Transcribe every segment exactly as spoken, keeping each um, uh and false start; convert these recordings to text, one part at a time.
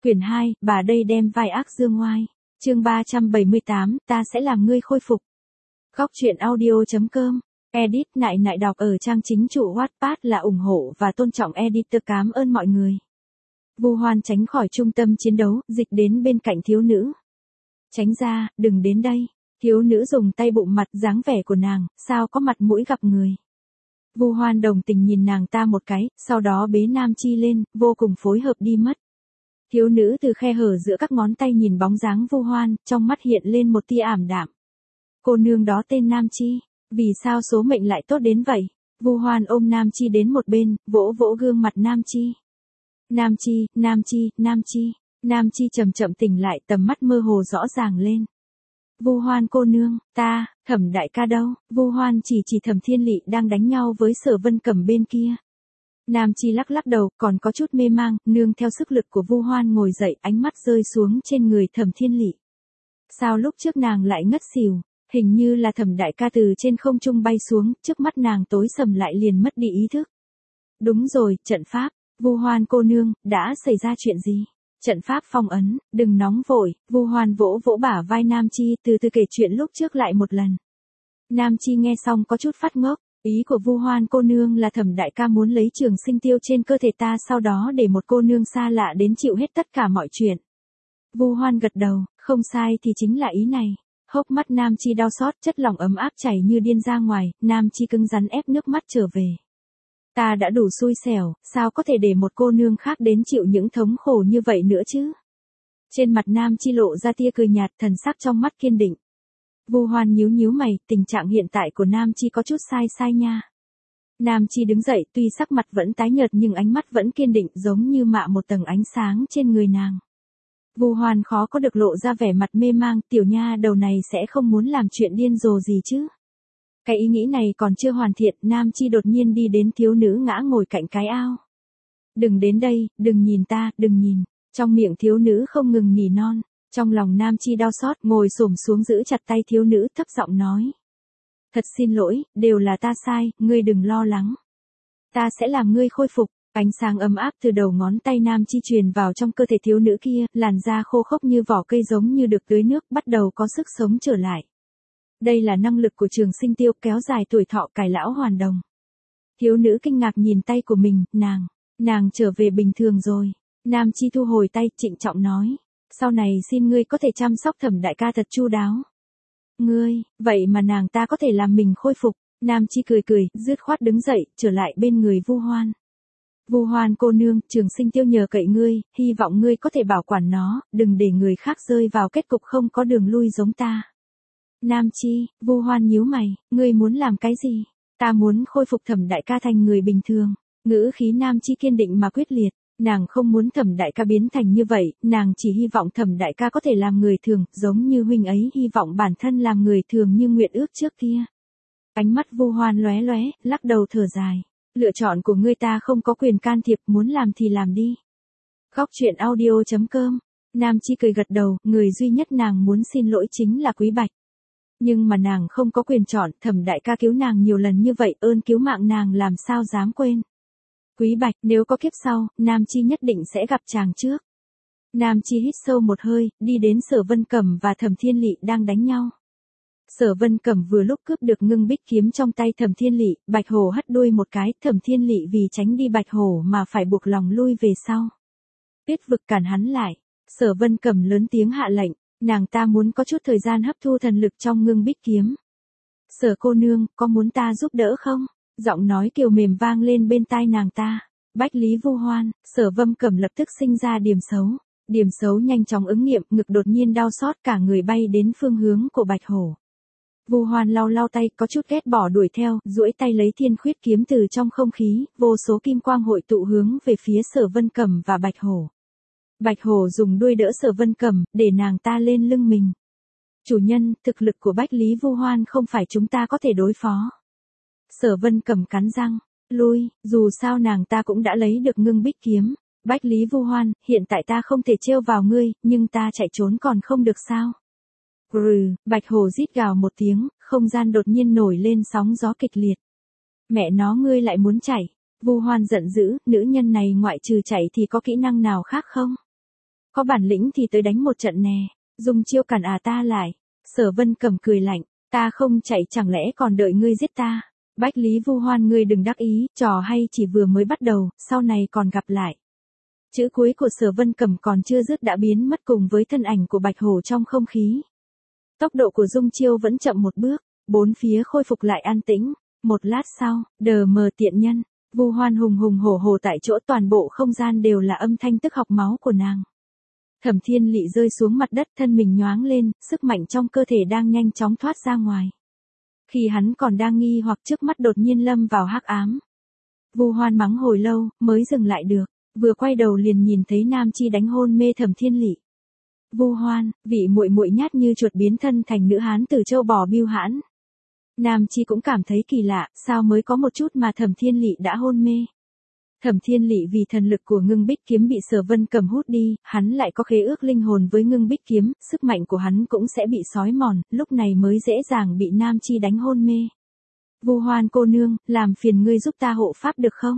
Quyển hai, bà đây đem vai ác dương ngoai. Chương ba trăm bảy mươi tám, ta sẽ làm ngươi khôi phục. Góc truyện audio chấm com. Edit nại nại đọc ở trang chính chủ Wattpad là ủng hộ và tôn trọng editor. Cảm ơn mọi người. Vu Hoan tránh khỏi trung tâm chiến đấu, dịch đến bên cạnh thiếu nữ. Tránh ra, đừng đến đây. Thiếu nữ dùng tay bụng mặt, dáng vẻ của nàng, sao có mặt mũi gặp người. Vu Hoan đồng tình nhìn nàng ta một cái, sau đó bế Nam Chi lên, vô cùng phối hợp đi mất. Thiếu nữ từ khe hở giữa các ngón tay nhìn bóng dáng Vu Hoan, trong mắt hiện lên một tia ảm đạm. Cô nương đó tên Nam Chi, vì sao số mệnh lại tốt đến vậy? Vu Hoan ôm Nam Chi đến một bên, vỗ vỗ gương mặt Nam Chi. Nam Chi, Nam Chi, Nam Chi. Nam Chi chậm chậm tỉnh lại, tầm mắt mơ hồ rõ ràng lên. Vu Hoan cô nương, ta, Thẩm đại ca đâu? Vu Hoan chỉ chỉ Thẩm Thiên Lị đang đánh nhau với Sở Vân Cẩm bên kia. Nam Chi lắc lắc đầu, còn có chút mê mang, nương theo sức lực của Vu Hoan ngồi dậy, ánh mắt rơi xuống trên người Thẩm Thiên Lị. Sao lúc trước nàng lại ngất xỉu? Hình như là Thẩm đại ca từ trên không trung bay xuống, trước mắt nàng tối sầm lại liền mất đi ý thức. Đúng rồi, trận pháp. Vu Hoan cô nương, đã xảy ra chuyện gì? Trận pháp phong ấn, đừng nóng vội. Vu Hoan vỗ vỗ bả vai Nam Chi, từ từ kể chuyện lúc trước lại một lần. Nam Chi nghe xong có chút phát ngốc. Ý của Vu Hoan cô nương là Thẩm đại ca muốn lấy trường sinh tiêu trên cơ thể ta, sau đó để một cô nương xa lạ đến chịu hết tất cả mọi chuyện. Vu Hoan gật đầu, không sai thì chính là ý này. Hốc mắt Nam Chi đau xót, chất lỏng ấm áp chảy như điên ra ngoài, Nam Chi cứng rắn ép nước mắt trở về. Ta đã đủ xui xẻo, sao có thể để một cô nương khác đến chịu những thống khổ như vậy nữa chứ? Trên mặt Nam Chi lộ ra tia cười nhạt, thần sắc trong mắt kiên định. Vu Hoan nhíu nhíu mày, tình trạng hiện tại của Nam Chi có chút sai sai nha. Nam Chi đứng dậy, tuy sắc mặt vẫn tái nhợt nhưng ánh mắt vẫn kiên định, giống như mạ một tầng ánh sáng trên người nàng. Vu Hoan khó có được lộ ra vẻ mặt mê mang, tiểu nha đầu này sẽ không muốn làm chuyện điên rồ gì chứ? Cái ý nghĩ này còn chưa hoàn thiện, Nam Chi đột nhiên đi đến thiếu nữ ngã ngồi cạnh cái ao. Đừng đến đây, đừng nhìn ta, đừng nhìn. Trong miệng thiếu nữ không ngừng nỉ non. Trong lòng Nam Chi đau xót, ngồi xổm xuống giữ chặt tay thiếu nữ, thấp giọng nói. Thật xin lỗi, đều là ta sai, ngươi đừng lo lắng. Ta sẽ làm ngươi khôi phục. Ánh sáng ấm áp từ đầu ngón tay Nam Chi truyền vào trong cơ thể thiếu nữ kia, làn da khô khốc như vỏ cây giống như được tưới nước, bắt đầu có sức sống trở lại. Đây là năng lực của trường sinh tiêu, kéo dài tuổi thọ, cải lão hoàn đồng. Thiếu nữ kinh ngạc nhìn tay của mình, nàng, nàng trở về bình thường rồi. Nam Chi thu hồi tay, trịnh trọng nói. Sau này xin ngươi có thể chăm sóc Thẩm đại ca thật chu đáo. Ngươi, vậy mà nàng ta có thể làm mình khôi phục. Nam Chi cười cười, dứt khoát đứng dậy, trở lại bên người Vu Hoan. Vu Hoan cô nương, trường sinh tiêu nhờ cậy ngươi, hy vọng ngươi có thể bảo quản nó, đừng để người khác rơi vào kết cục không có đường lui giống ta. Nam Chi, Vu Hoan nhíu mày, ngươi muốn làm cái gì? Ta muốn khôi phục Thẩm đại ca thành người bình thường. Ngữ khí Nam Chi kiên định mà quyết liệt. Nàng không muốn Thẩm đại ca biến thành như vậy, nàng chỉ hy vọng Thẩm đại ca có thể làm người thường, giống như huynh ấy hy vọng bản thân làm người thường như nguyện ước trước kia. Ánh mắt Vu Hoan lóe lóe, lắc đầu thở dài. Lựa chọn của ngươi ta không có quyền can thiệp, muốn làm thì làm đi. Góc truyện audio chấm com. Nam Chi cười gật đầu, người duy nhất nàng muốn xin lỗi chính là Quý Bạch. Nhưng mà nàng không có quyền chọn, Thẩm đại ca cứu nàng nhiều lần như vậy, ơn cứu mạng nàng làm sao dám quên. Quý Bạch, nếu có kiếp sau, Nam Chi nhất định sẽ gặp chàng trước. Nam Chi hít sâu một hơi, đi đến Sở Vân Cẩm và Thẩm Thiên Lị đang đánh nhau. Sở Vân Cẩm vừa lúc cướp được ngưng bích kiếm trong tay Thẩm Thiên Lị, Bạch Hổ hất đuôi một cái, Thẩm Thiên Lị vì tránh đi Bạch Hổ mà phải buộc lòng lui về sau. Biết vực cản hắn lại, Sở Vân Cẩm lớn tiếng hạ lệnh, nàng ta muốn có chút thời gian hấp thu thần lực trong ngưng bích kiếm. Sở cô nương, có muốn ta giúp đỡ không? Giọng nói kiều mềm vang lên bên tai nàng ta. Bách Lý Vu Hoan, Sở Vân Cẩm lập tức sinh ra điểm xấu. Điểm xấu nhanh chóng ứng nghiệm, ngực đột nhiên đau xót, cả người bay đến phương hướng của Bạch Hổ. Vu Hoan lau lau tay, có chút ghét bỏ đuổi theo, duỗi tay lấy Thiên Khuyết kiếm từ trong không khí, vô số kim quang hội tụ hướng về phía Sở Vân Cẩm và Bạch Hổ. Bạch Hổ dùng đuôi đỡ Sở Vân Cẩm, để nàng ta lên lưng mình. Chủ nhân, thực lực của Bách Lý Vu Hoan không phải chúng ta có thể đối phó. Sở Vân Cẩm cắn răng, lui, dù sao nàng ta cũng đã lấy được ngưng bích kiếm. Bách Lý Vu Hoan, hiện tại ta không thể trêu vào ngươi, nhưng ta chạy trốn còn không được sao? Rừ, Bạch Hổ rít gào một tiếng, không gian đột nhiên nổi lên sóng gió kịch liệt. Mẹ nó ngươi lại muốn chạy. Vu Hoan giận dữ, nữ nhân này ngoại trừ chạy thì có kỹ năng nào khác không? Có bản lĩnh thì tới đánh một trận nè. Dung Chiêu cản à ta lại. Sở Vân Cầm cười lạnh, ta không chạy chẳng lẽ còn đợi ngươi giết ta. Bách Lý Vu Hoan ngươi đừng đắc ý, trò hay chỉ vừa mới bắt đầu, sau này còn gặp lại. Chữ cuối của Sở Vân Cầm còn chưa dứt đã biến mất cùng với thân ảnh của Bạch Hổ trong không khí. Tốc độ của Dung Chiêu vẫn chậm một bước, bốn phía khôi phục lại an tĩnh. Một lát sau, đờ mờ tiện nhân, Vu Hoan hùng hùng hổ hổ tại chỗ, toàn bộ không gian đều là âm thanh tức học máu của nàng. Thẩm Thiên Lị rơi xuống mặt đất, thân mình nhoáng lên, sức mạnh trong cơ thể đang nhanh chóng thoát ra ngoài. Khi hắn còn đang nghi hoặc, trước mắt đột nhiên lâm vào hắc ám. Vu Hoan mắng hồi lâu, mới dừng lại được, vừa quay đầu liền nhìn thấy Nam Chi đánh hôn mê Thẩm Thiên Lị. Vu Hoan, vị muội muội nhát như chuột biến thân thành nữ hán từ châu bò bưu hãn. Nam Chi cũng cảm thấy kỳ lạ, sao mới có một chút mà Thẩm Thiên Lị đã hôn mê. Thẩm Thiên Lị vì thần lực của Ngưng Bích kiếm bị Sở Vân Cầm hút đi, hắn lại có khế ước linh hồn với Ngưng Bích kiếm, sức mạnh của hắn cũng sẽ bị xói mòn, lúc này mới dễ dàng bị Nam Chi đánh hôn mê. Vu Hoan cô nương, làm phiền ngươi giúp ta hộ pháp được không?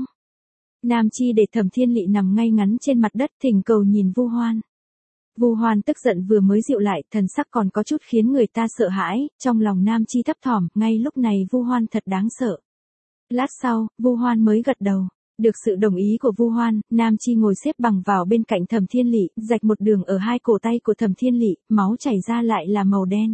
Nam Chi để Thẩm Thiên Lị nằm ngay ngắn trên mặt đất, thỉnh cầu nhìn Vu Hoan. Vu Hoan tức giận vừa mới dịu lại, thần sắc còn có chút khiến người ta sợ hãi, trong lòng Nam Chi thấp thỏm, ngay lúc này Vu Hoan thật đáng sợ. Lát sau, Vu Hoan mới gật đầu. Được sự đồng ý của Vu Hoan, Nam Chi ngồi xếp bằng vào bên cạnh Thẩm Thiên Lị, rạch một đường ở hai cổ tay của Thẩm Thiên Lị, máu chảy ra lại là màu đen.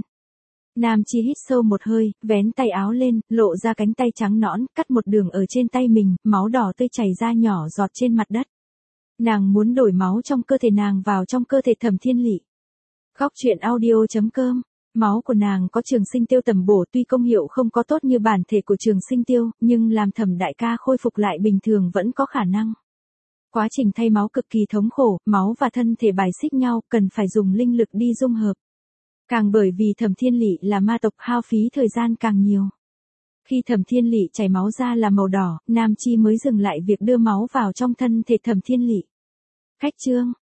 Nam Chi hít sâu một hơi, vén tay áo lên, lộ ra cánh tay trắng nõn, cắt một đường ở trên tay mình, máu đỏ tươi chảy ra nhỏ giọt trên mặt đất. Nàng muốn đổi máu trong cơ thể nàng vào trong cơ thể Thẩm Thiên Lị. Góc truyện audio chấm com. Máu của nàng có trường sinh tiêu tầm bổ, tuy công hiệu không có tốt như bản thể của trường sinh tiêu, nhưng làm Thẩm đại ca khôi phục lại bình thường vẫn có khả năng. Quá trình thay máu cực kỳ thống khổ, máu và thân thể bài xích nhau, cần phải dùng linh lực đi dung hợp. Càng bởi vì Thẩm Thiên Lị là ma tộc, hao phí thời gian càng nhiều. Khi Thẩm Thiên Lị chảy máu ra là màu đỏ, Nam Chi mới dừng lại việc đưa máu vào trong thân thể Thẩm Thiên Lị. Khách chương